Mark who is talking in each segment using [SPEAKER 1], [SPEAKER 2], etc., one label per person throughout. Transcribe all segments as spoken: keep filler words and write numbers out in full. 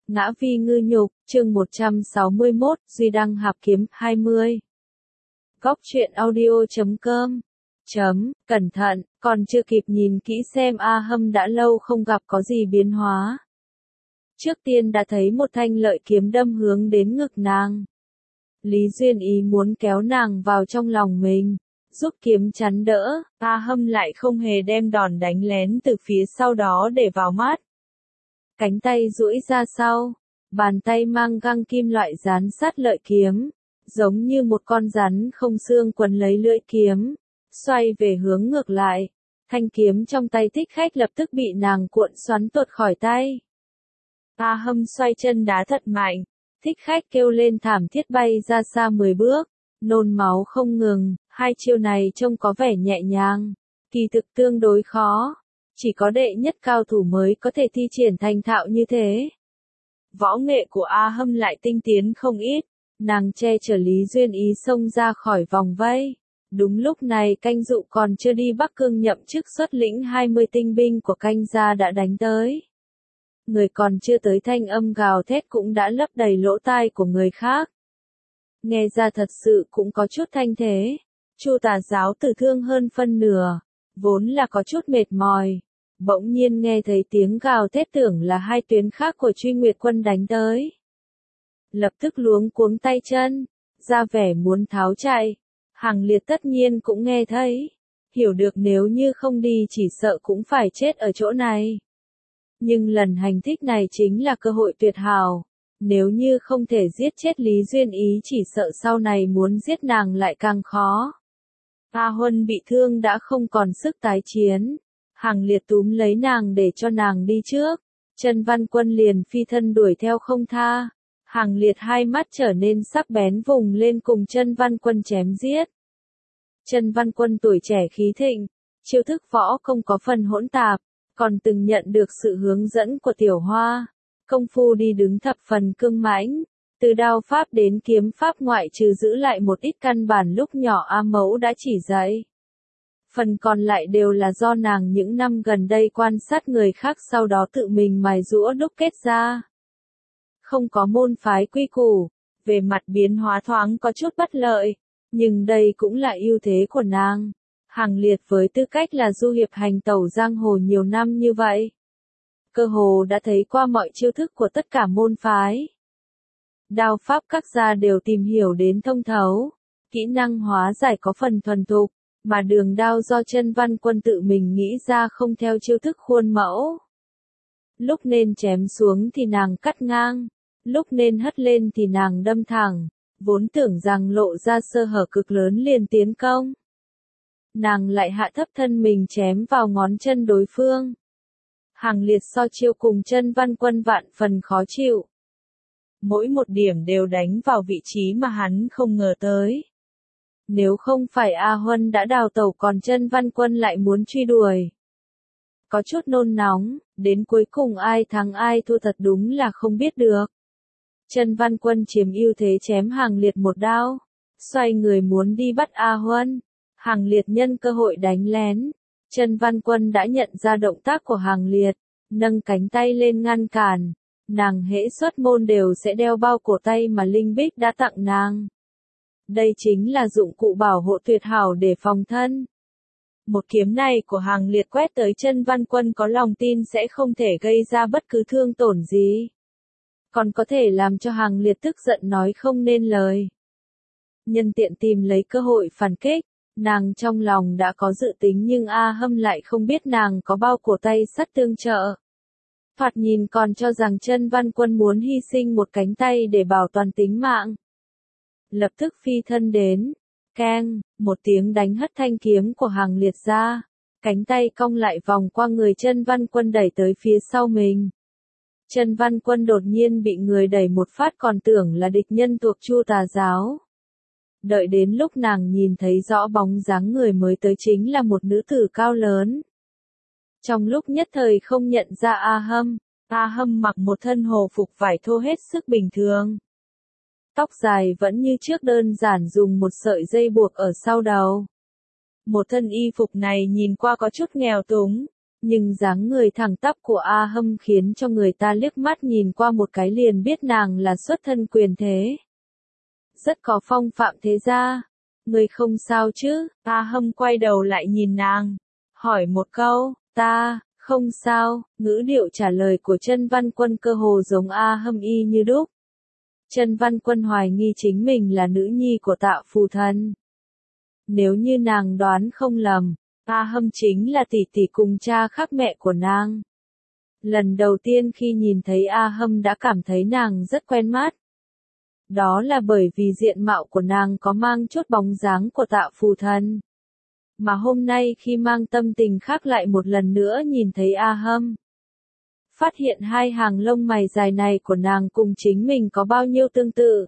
[SPEAKER 1] Ngã vi ngư nhục, chương một trăm sáu mươi mốt, Duy Đăng Hạp Kiếm, hai mươi. Góc truyện audio chấm com. Chấm, cẩn thận, còn chưa kịp nhìn kỹ xem A Hâm đã lâu không gặp có gì biến hóa. Trước tiên đã thấy một thanh lợi kiếm đâm hướng đến ngực nàng. Lý Duyên Ý muốn kéo nàng vào trong lòng mình, giúp kiếm chắn đỡ, A Hâm lại không hề đem đòn đánh lén từ phía sau đó để vào mắt. Cánh tay duỗi ra sau, bàn tay mang găng kim loại dán sát lợi kiếm, giống như một con rắn không xương quấn lấy lưỡi kiếm, xoay về hướng ngược lại. Thanh kiếm trong tay Thích Khách lập tức bị nàng cuộn xoắn tuột khỏi tay. A Hâm xoay chân đá thật mạnh, Thích Khách kêu lên thảm thiết bay ra xa mười bước, nôn máu không ngừng. Hai chiêu này trông có vẻ nhẹ nhàng, kỳ thực tương đối khó. Chỉ có đệ nhất cao thủ mới có thể thi triển thành thạo như thế. Võ nghệ của A Hâm lại tinh tiến không ít, nàng che chở Lý Duyên Ý xông ra khỏi vòng vây. Đúng lúc này Canh Dụ còn chưa đi Bắc Cương nhậm chức xuất lĩnh hai mươi tinh binh của Canh gia đã đánh tới. Người còn chưa tới thanh âm gào thét cũng đã lấp đầy lỗ tai của người khác. Nghe ra thật sự cũng có chút thanh thế. Chu Tà giáo tử thương hơn phân nửa, vốn là có chút mệt mỏi. Bỗng nhiên nghe thấy tiếng gào thét tưởng là hai tuyến khác của Truy Nguyệt quân đánh tới. Lập tức luống cuống tay chân, ra vẻ muốn tháo chạy. Hàng Liệt tất nhiên cũng nghe thấy, hiểu được nếu như không đi chỉ sợ cũng phải chết ở chỗ này. Nhưng lần hành thích này chính là cơ hội tuyệt hảo, nếu như không thể giết chết Lý Duyên Ý chỉ sợ sau này muốn giết nàng lại càng khó. A Huân bị thương đã không còn sức tái chiến. Hàng Liệt túm lấy nàng để cho nàng đi trước. Chân Văn Quân liền phi thân đuổi theo không tha. Hàng Liệt hai mắt trở nên sắc bén vùng lên cùng Chân Văn Quân chém giết. Chân Văn Quân tuổi trẻ khí thịnh, chiêu thức võ không có phần hỗn tạp, còn từng nhận được sự hướng dẫn của Tiểu Hoa. Công phu đi đứng thập phần cương mãnh, từ đao pháp đến kiếm pháp ngoại trừ giữ lại một ít căn bản lúc nhỏ A Mẫu đã chỉ dạy. Phần còn lại đều là do nàng những năm gần đây quan sát người khác sau đó tự mình mài giũa đúc kết ra. Không có môn phái quy củ, về mặt biến hóa thoáng có chút bất lợi, nhưng đây cũng là ưu thế của nàng. Hàng Liệt với tư cách là du hiệp hành tẩu giang hồ nhiều năm như vậy, cơ hồ đã thấy qua mọi chiêu thức của tất cả môn phái. Đao pháp các gia đều tìm hiểu đến thông thấu, kỹ năng hóa giải có phần thuần thục. Mà đường đao do Chân Văn Quân tự mình nghĩ ra không theo chiêu thức khuôn mẫu. Lúc nên chém xuống thì nàng cắt ngang, lúc nên hất lên thì nàng đâm thẳng, vốn tưởng rằng lộ ra sơ hở cực lớn liền tiến công. Nàng lại hạ thấp thân mình chém vào ngón chân đối phương. Hàng Liệt so chiêu cùng Chân Văn Quân vạn phần khó chịu. Mỗi một điểm đều đánh vào vị trí mà hắn không ngờ tới. Nếu không phải A Huân đã đào tẩu còn Chân Văn Quân lại muốn truy đuổi. Có chút nôn nóng, đến cuối cùng ai thắng ai thua thật đúng là không biết được. Chân Văn Quân chiếm ưu thế chém Hàng Liệt một đao, xoay người muốn đi bắt A Huân. Hàng Liệt nhân cơ hội đánh lén. Chân Văn Quân đã nhận ra động tác của Hàng Liệt, nâng cánh tay lên ngăn cản. Nàng hễ xuất môn đều sẽ đeo bao cổ tay mà Linh Bích đã tặng nàng. Đây chính là dụng cụ bảo hộ tuyệt hảo để phòng thân. Một kiếm này của Hàng Liệt quét tới Chân Văn Quân có lòng tin sẽ không thể gây ra bất cứ thương tổn gì. Còn có thể làm cho Hàng Liệt tức giận nói không nên lời. Nhân tiện tìm lấy cơ hội phản kích, nàng trong lòng đã có dự tính nhưng A Hâm lại không biết nàng có bao cổ tay sắt tương trợ. Thoạt nhìn còn cho rằng Chân Văn Quân muốn hy sinh một cánh tay để bảo toàn tính mạng. Lập tức phi thân đến, keng, một tiếng đánh hất thanh kiếm của Hàng Liệt ra, cánh tay cong lại vòng qua người Chân Văn Quân đẩy tới phía sau mình. Chân Văn Quân đột nhiên bị người đẩy một phát còn tưởng là địch nhân thuộc Chu Tà giáo. Đợi đến lúc nàng nhìn thấy rõ bóng dáng người mới tới chính là một nữ tử cao lớn. Trong lúc nhất thời không nhận ra A Hâm, A Hâm mặc một thân hồ phục vải thô hết sức bình thường. Tóc dài vẫn như trước đơn giản dùng một sợi dây buộc ở sau đầu. Một thân y phục này nhìn qua có chút nghèo túng, nhưng dáng người thẳng tắp của A Hâm khiến cho người ta liếc mắt nhìn qua một cái liền biết nàng là xuất thân quyền thế. Rất có phong phạm thế gia. Người không sao chứ? A Hâm quay đầu lại nhìn nàng, hỏi một câu. Ta, không sao. Ngữ điệu trả lời của Chân Văn Quân cơ hồ giống A Hâm y như đúc. Chân Văn Quân hoài nghi chính mình là nữ nhi của Tạ Phù Thần. Nếu như nàng đoán không lầm, A Hâm chính là tỷ tỷ cùng cha khác mẹ của nàng. Lần đầu tiên khi nhìn thấy A Hâm đã cảm thấy nàng rất quen mắt. Đó là bởi vì diện mạo của nàng có mang chút bóng dáng của Tạ Phù Thần. Mà hôm nay khi mang tâm tình khác lại một lần nữa nhìn thấy A Hâm. Phát hiện hai hàng lông mày dài này của nàng cùng chính mình có bao nhiêu tương tự.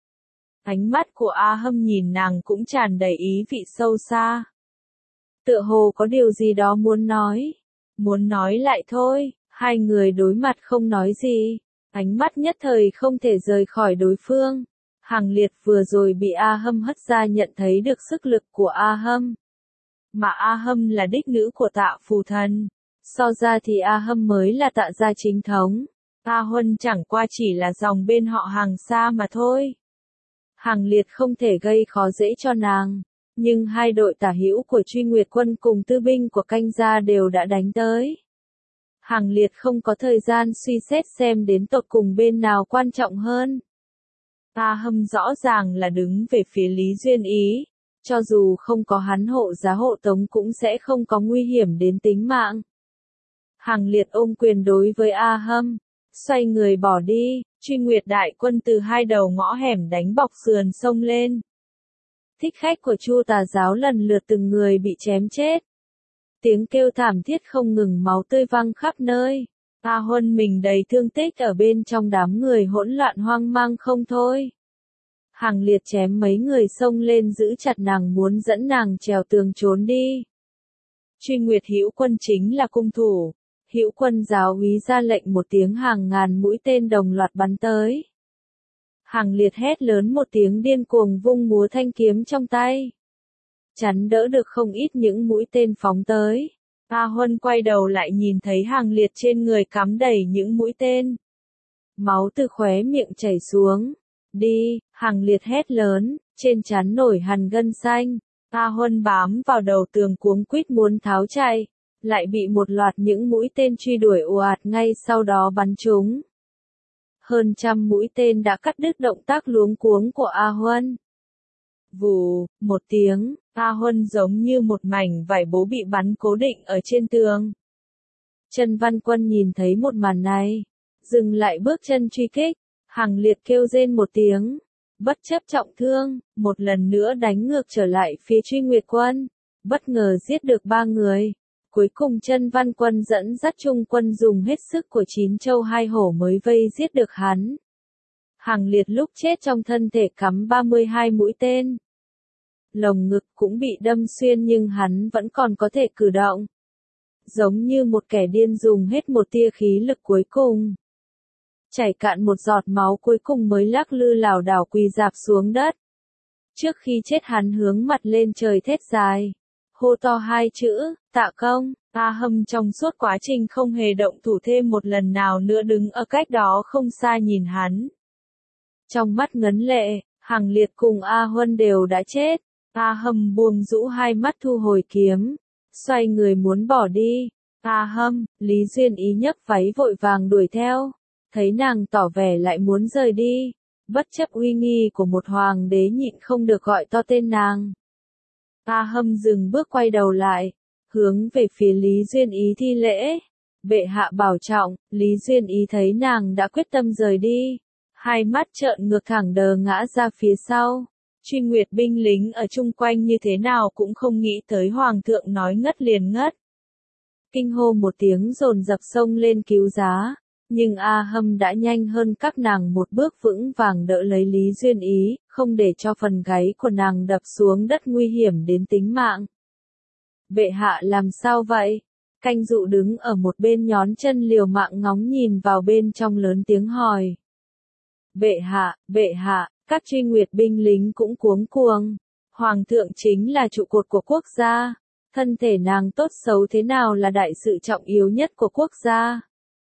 [SPEAKER 1] Ánh mắt của A Hâm nhìn nàng cũng tràn đầy ý vị sâu xa. Tựa hồ có điều gì đó muốn nói. Muốn nói lại thôi, hai người đối mặt không nói gì. Ánh mắt nhất thời không thể rời khỏi đối phương. Hàng Liệt vừa rồi bị A Hâm hất ra nhận thấy được sức lực của A Hâm. Mà A Hâm là đích nữ của Tạ Phù Thần. So ra thì A Hâm mới là Tạ gia chính thống. A Huân chẳng qua chỉ là dòng bên họ Hàng xa mà thôi. Hàng Liệt không thể gây khó dễ cho nàng. Nhưng hai đội tả hữu của Truy Nguyệt Quân cùng tư binh của Canh gia đều đã đánh tới. Hàng Liệt không có thời gian suy xét xem đến tột cùng bên nào quan trọng hơn. A Hâm rõ ràng là đứng về phía Lý Duyên Ý. Cho dù không có hắn hộ giá hộ tống cũng sẽ không có nguy hiểm đến tính mạng. Hàng Liệt ôm quyền đối với A Hâm. Xoay người bỏ đi, Truy Nguyệt đại quân từ hai đầu ngõ hẻm đánh bọc sườn sông lên. Thích khách của Chu Tà giáo lần lượt từng người bị chém chết. Tiếng kêu thảm thiết không ngừng, máu tươi văng khắp nơi. A Huân mình đầy thương tích ở bên trong đám người hỗn loạn hoang mang không thôi. Hàng Liệt chém mấy người xông lên giữ chặt nàng muốn dẫn nàng trèo tường trốn đi. Truy Nguyệt Hữu Quân chính là cung thủ. Hữu Quân giáo úy ra lệnh một tiếng, hàng ngàn mũi tên đồng loạt bắn tới. Hàng Liệt hét lớn một tiếng điên cuồng vung múa thanh kiếm trong tay. Chắn đỡ được không ít những mũi tên phóng tới. A Huân quay đầu lại nhìn thấy Hàng Liệt trên người cắm đầy những mũi tên. Máu từ khóe miệng chảy xuống. Đi, Hàng Liệt hét lớn, trên trán nổi hằn gân xanh. A Huân bám vào đầu tường cuống quýt muốn tháo chạy. Lại bị một loạt những mũi tên truy đuổi ồ ạt ngay sau đó bắn trúng. Hơn trăm mũi tên đã cắt đứt động tác luống cuống của A Huân. Vù, một tiếng, A Huân giống như một mảnh vải bố bị bắn cố định ở trên tường. Chân Văn Quân nhìn thấy một màn này, dừng lại bước chân truy kích. Hàng Liệt kêu rên một tiếng, bất chấp trọng thương, một lần nữa đánh ngược trở lại phía Truy Nguyệt Quân, bất ngờ giết được ba người. Cuối cùng Chân Văn Quân dẫn dắt trung quân dùng hết sức của chín châu hai hổ mới vây giết được hắn. Hàng Liệt lúc chết trong thân thể cắm ba mươi hai mũi tên. Lồng ngực cũng bị đâm xuyên nhưng hắn vẫn còn có thể cử động. Giống như một kẻ điên dùng hết một tia khí lực cuối cùng. Chảy cạn một giọt máu cuối cùng mới lắc lư lảo đảo quỳ rạp xuống đất. Trước khi chết hắn hướng mặt lên trời thét dài. Hô to hai chữ, tạ công. A Hâm trong suốt quá trình không hề động thủ thêm một lần nào nữa đứng ở cách đó không xa nhìn hắn. Trong mắt ngấn lệ, Hàng Liệt cùng A Huân đều đã chết. A Hâm buông rũ hai mắt thu hồi kiếm. Xoay người muốn bỏ đi. A Hâm, Lý Duyên Ý nhấc váy vội vàng đuổi theo. Thấy nàng tỏ vẻ lại muốn rời đi. Bất chấp uy nghi của một hoàng đế nhịn không được gọi to tên nàng. A Hâm dừng bước quay đầu lại, hướng về phía Lý Duyên Ý thi lễ. Bệ hạ bảo trọng. Lý Duyên Ý thấy nàng đã quyết tâm rời đi, hai mắt trợn ngược thẳng đờ ngã ra phía sau. Truy Nguyệt binh lính ở chung quanh như thế nào cũng không nghĩ tới hoàng thượng nói ngất liền ngất. Kinh hô một tiếng dồn dập xông lên cứu giá, nhưng A Hâm đã nhanh hơn các nàng một bước vững vàng đỡ lấy Lý Duyên Ý, không để cho phần gáy của nàng đập xuống đất nguy hiểm đến tính mạng. Bệ hạ làm sao vậy? Canh Dụ đứng ở một bên nhón chân liều mạng ngóng nhìn vào bên trong lớn tiếng hỏi. Bệ hạ, bệ hạ, các Truy Nguyệt binh lính cũng cuống cuồng. Hoàng thượng chính là trụ cột của quốc gia. Thân thể nàng tốt xấu thế nào là đại sự trọng yếu nhất của quốc gia.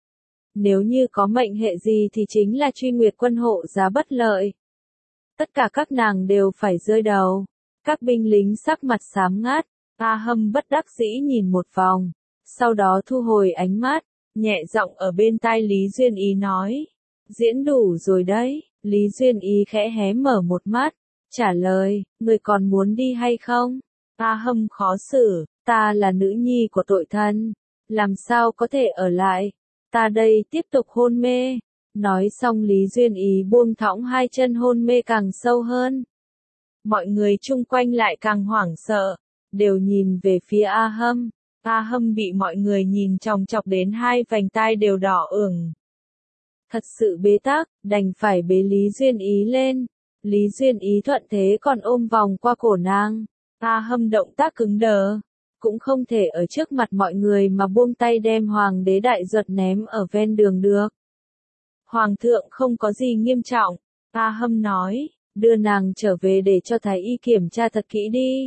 [SPEAKER 1] Nếu như có mệnh hệ gì thì chính là Truy Nguyệt quân hộ giá bất lợi. Tất cả các nàng đều phải rơi đầu. Các binh lính sắc mặt xám ngát, A Hâm bất đắc dĩ nhìn một vòng, sau đó thu hồi ánh mắt, nhẹ giọng ở bên tai Lý Duyên Ý nói. Diễn đủ rồi đấy, Lý Duyên Ý khẽ hé mở một mắt, trả lời, người còn muốn đi hay không? A Hâm khó xử, ta là nữ nhi của tội thân, làm sao có thể ở lại, ta đây tiếp tục hôn mê. Nói xong Lý Duyên Ý buông thõng hai chân hôn mê càng sâu hơn. Mọi người chung quanh lại càng hoảng sợ, đều nhìn về phía A Hâm. A Hâm bị mọi người nhìn chòng chọc đến hai vành tai đều đỏ ửng. Thật sự bế tắc, đành phải bế Lý Duyên Ý lên. Lý Duyên Ý thuận thế còn ôm vòng qua cổ nàng. A Hâm động tác cứng đờ, cũng không thể ở trước mặt mọi người mà buông tay đem Hoàng đế Đại Duật ném ở ven đường được. Hoàng thượng không có gì nghiêm trọng, A Hâm nói, đưa nàng trở về để cho thái y kiểm tra thật kỹ đi.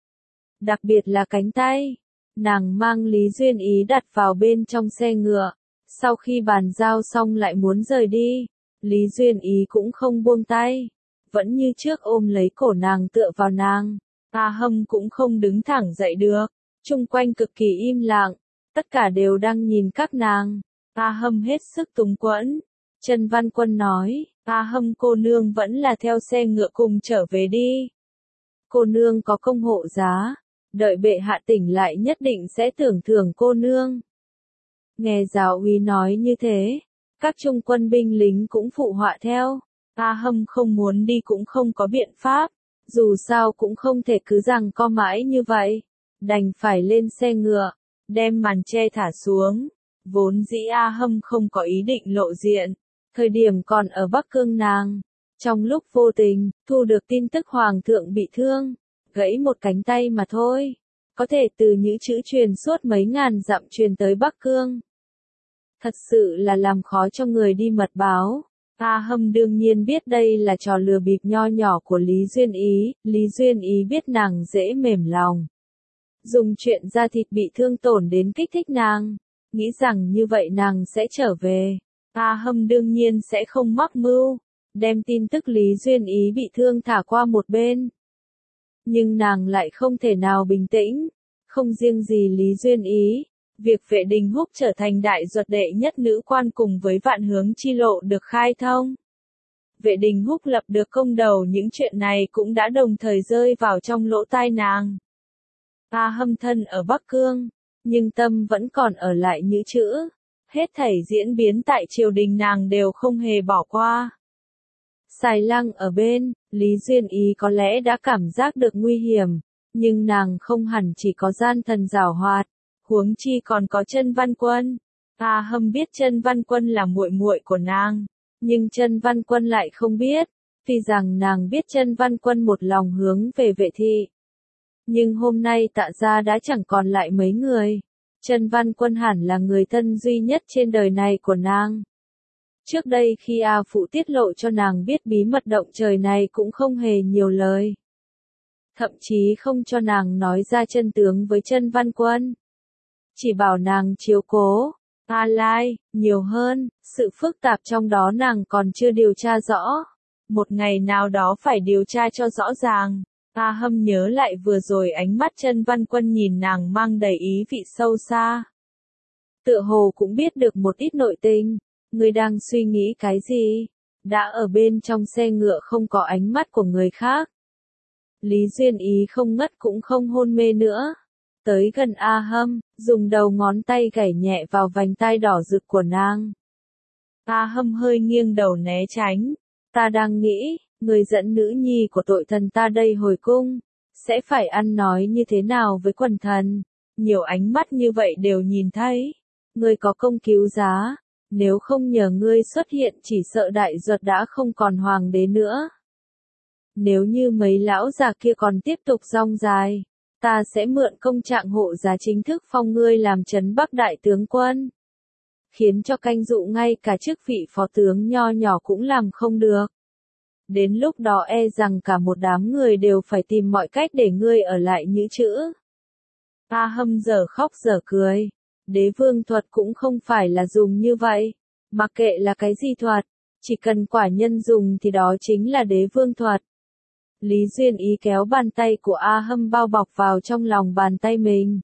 [SPEAKER 1] Đặc biệt là cánh tay. Nàng mang Lý Duyên Ý đặt vào bên trong xe ngựa. Sau khi bàn giao xong lại muốn rời đi. Lý Duyên Ý cũng không buông tay. Vẫn như trước ôm lấy cổ nàng tựa vào nàng. A Hâm cũng không đứng thẳng dậy được. Chung quanh cực kỳ im lặng. Tất cả đều đang nhìn các nàng. A Hâm hết sức túng quẫn. Trần Văn Quân nói, A Hâm cô nương vẫn là theo xe ngựa cùng trở về đi. Cô nương có công hộ giá, đợi bệ hạ tỉnh lại nhất định sẽ tưởng thưởng cô nương. Nghe giáo úy nói như thế, các trung quân binh lính cũng phụ họa theo. A Hâm không muốn đi cũng không có biện pháp, dù sao cũng không thể cứ rằng co mãi như vậy. Đành phải lên xe ngựa, đem màn che thả xuống. Vốn dĩ A Hâm không có ý định lộ diện. Thời điểm còn ở Bắc Cương nàng, trong lúc vô tình, thu được tin tức Hoàng thượng bị thương, gãy một cánh tay mà thôi. Có thể từ những chữ truyền suốt mấy ngàn dặm truyền tới Bắc Cương. Thật sự là làm khó cho người đi mật báo. A Hâm đương nhiên biết đây là trò lừa bịp nho nhỏ của Lý Duyên Ý, Lý Duyên Ý biết nàng dễ mềm lòng. Dùng chuyện da thịt bị thương tổn đến kích thích nàng, nghĩ rằng như vậy nàng sẽ trở về. A Hâm đương nhiên sẽ không mắc mưu, đem tin tức Lý Duyên Ý bị thương thả qua một bên. Nhưng nàng lại không thể nào bình tĩnh, không riêng gì Lý Duyên Ý, việc Vệ Đình Húc trở thành đại duật đệ nhất nữ quan cùng với vạn hướng chi lộ được khai thông. Vệ Đình Húc lập được công đầu những chuyện này cũng đã đồng thời rơi vào trong lỗ tai nàng. A Hâm thân ở Bắc Cương, nhưng tâm vẫn còn ở lại Nhữ Chữ. Hết thảy diễn biến tại triều đình nàng đều không hề bỏ qua. Xài Lăng ở bên, Lý Duyên Ý có lẽ đã cảm giác được nguy hiểm, nhưng nàng không hẳn chỉ có gian thần giảo hoạt, huống chi còn có Trân Văn Quân. A Hâm biết Trân Văn Quân là muội muội của nàng, nhưng Trân Văn Quân lại không biết, tuy rằng nàng biết Trân Văn Quân một lòng hướng về Vệ thị. Nhưng hôm nay Tạ gia đã chẳng còn lại mấy người. Trân Văn Quân hẳn là người thân duy nhất trên đời này của nàng. Trước đây khi A Phụ tiết lộ cho nàng biết bí mật động trời này cũng không hề nhiều lời. Thậm chí không cho nàng nói ra chân tướng với Trân Văn Quân. Chỉ bảo nàng chiếu cố, A Lai, nhiều hơn, sự phức tạp trong đó nàng còn chưa điều tra rõ. Một ngày nào đó phải điều tra cho rõ ràng. A Hâm nhớ lại vừa rồi ánh mắt Trân Văn Quân nhìn nàng mang đầy ý vị sâu xa. Tựa hồ cũng biết được một ít nội tình. Người đang suy nghĩ cái gì? Đã ở bên trong xe ngựa không có ánh mắt của người khác. Lý Duyên Ý không ngất cũng không hôn mê nữa. Tới gần A Hâm, dùng đầu ngón tay gảy nhẹ vào vành tai đỏ rực của nàng. A Hâm hơi nghiêng đầu né tránh. Ta đang nghĩ, người dẫn nữ nhi của tội thần ta đây hồi cung, sẽ phải ăn nói như thế nào với quần thần. Nhiều ánh mắt như vậy đều nhìn thấy. Ngươi có công cứu giá, nếu không nhờ ngươi xuất hiện chỉ sợ đại duật đã không còn hoàng đế nữa. Nếu như mấy lão già kia còn tiếp tục rong dài, ta sẽ mượn công trạng hộ giá chính thức phong ngươi làm trấn Bắc đại tướng quân. Khiến cho canh dụ ngay cả chức vị phó tướng nho nhỏ cũng làm không được. Đến lúc đó e rằng cả một đám người đều phải tìm mọi cách để ngươi ở lại Nhữ Chữ. A Hâm dở khóc dở cười. Đế vương thuật cũng không phải là dùng như vậy. Mặc kệ là cái gì thuật, chỉ cần quả nhân dùng thì đó chính là đế vương thuật. Lý Duyên Ý kéo bàn tay của A Hâm bao bọc vào trong lòng bàn tay mình.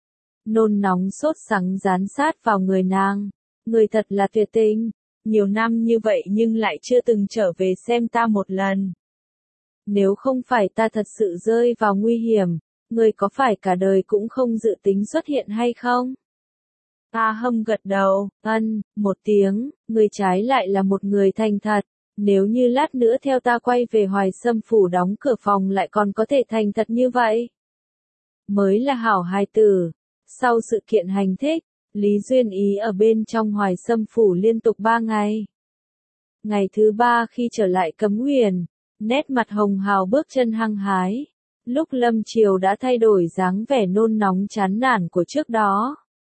[SPEAKER 1] Nôn nóng sốt sắng dán sát vào người nàng. Người thật là tuyệt tình. Nhiều năm như vậy nhưng lại chưa từng trở về xem ta một lần. Nếu không phải ta thật sự rơi vào nguy hiểm, người có phải cả đời cũng không dự tính xuất hiện hay không? A Hâm gật đầu, ân, một tiếng, người trái lại là một người thành thật. Nếu như lát nữa theo ta quay về Hoài Sâm phủ đóng cửa phòng lại còn có thể thành thật như vậy. Mới là hảo hài tử. Sau sự kiện hành thích, Lý Duyên Ý ở bên trong Hoài Sâm phủ liên tục ba ngày. Ngày thứ ba khi trở lại Cấm Huyền, nét mặt hồng hào bước chân hăng hái. Lúc lâm chiều đã thay đổi dáng vẻ nôn nóng chán nản của trước đó.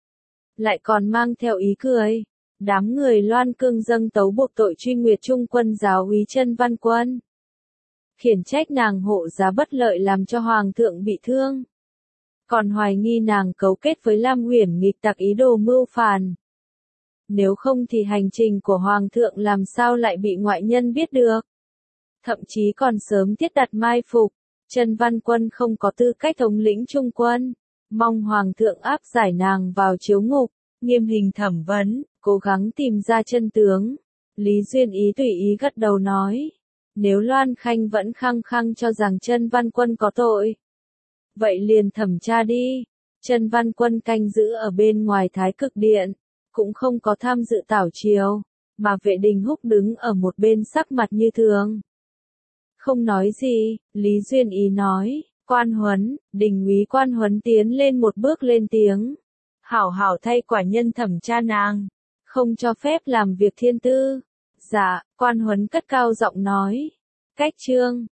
[SPEAKER 1] Lại còn mang theo ý cười. Đám người Loan Cương dâng tấu buộc tội truy nguyệt trung quân giáo úy Chân Văn Quân. Khiển trách nàng hộ giá bất lợi làm cho hoàng thượng bị thương. Còn hoài nghi nàng cấu kết với Lam Uyển nghịch tặc ý đồ mưu phản. Nếu không thì hành trình của hoàng thượng làm sao lại bị ngoại nhân biết được. Thậm chí còn sớm thiết đặt mai phục. Chân Văn Quân không có tư cách thống lĩnh trung quân. Mong hoàng thượng áp giải nàng vào chiếu ngục, nghiêm hình thẩm vấn, cố gắng tìm ra chân tướng. Lý Duyên Ý tùy ý gật đầu nói. Nếu Loan Khanh vẫn khăng khăng cho rằng Chân Văn Quân có tội, vậy liền thẩm tra đi. Chân Văn Quân canh giữ ở bên ngoài Thái Cực Điện, cũng không có tham dự tảo chiều, mà Vệ Đình Húc đứng ở một bên sắc mặt như thường. Không nói gì, Lý Duyên Ý nói, Quan Huấn, Đình úy Quan Huấn tiến lên một bước lên tiếng. Hảo hảo thay quả nhân thẩm tra nàng, không cho phép làm việc thiên tư. Dạ, Quan Huấn cất cao giọng nói. Cách chương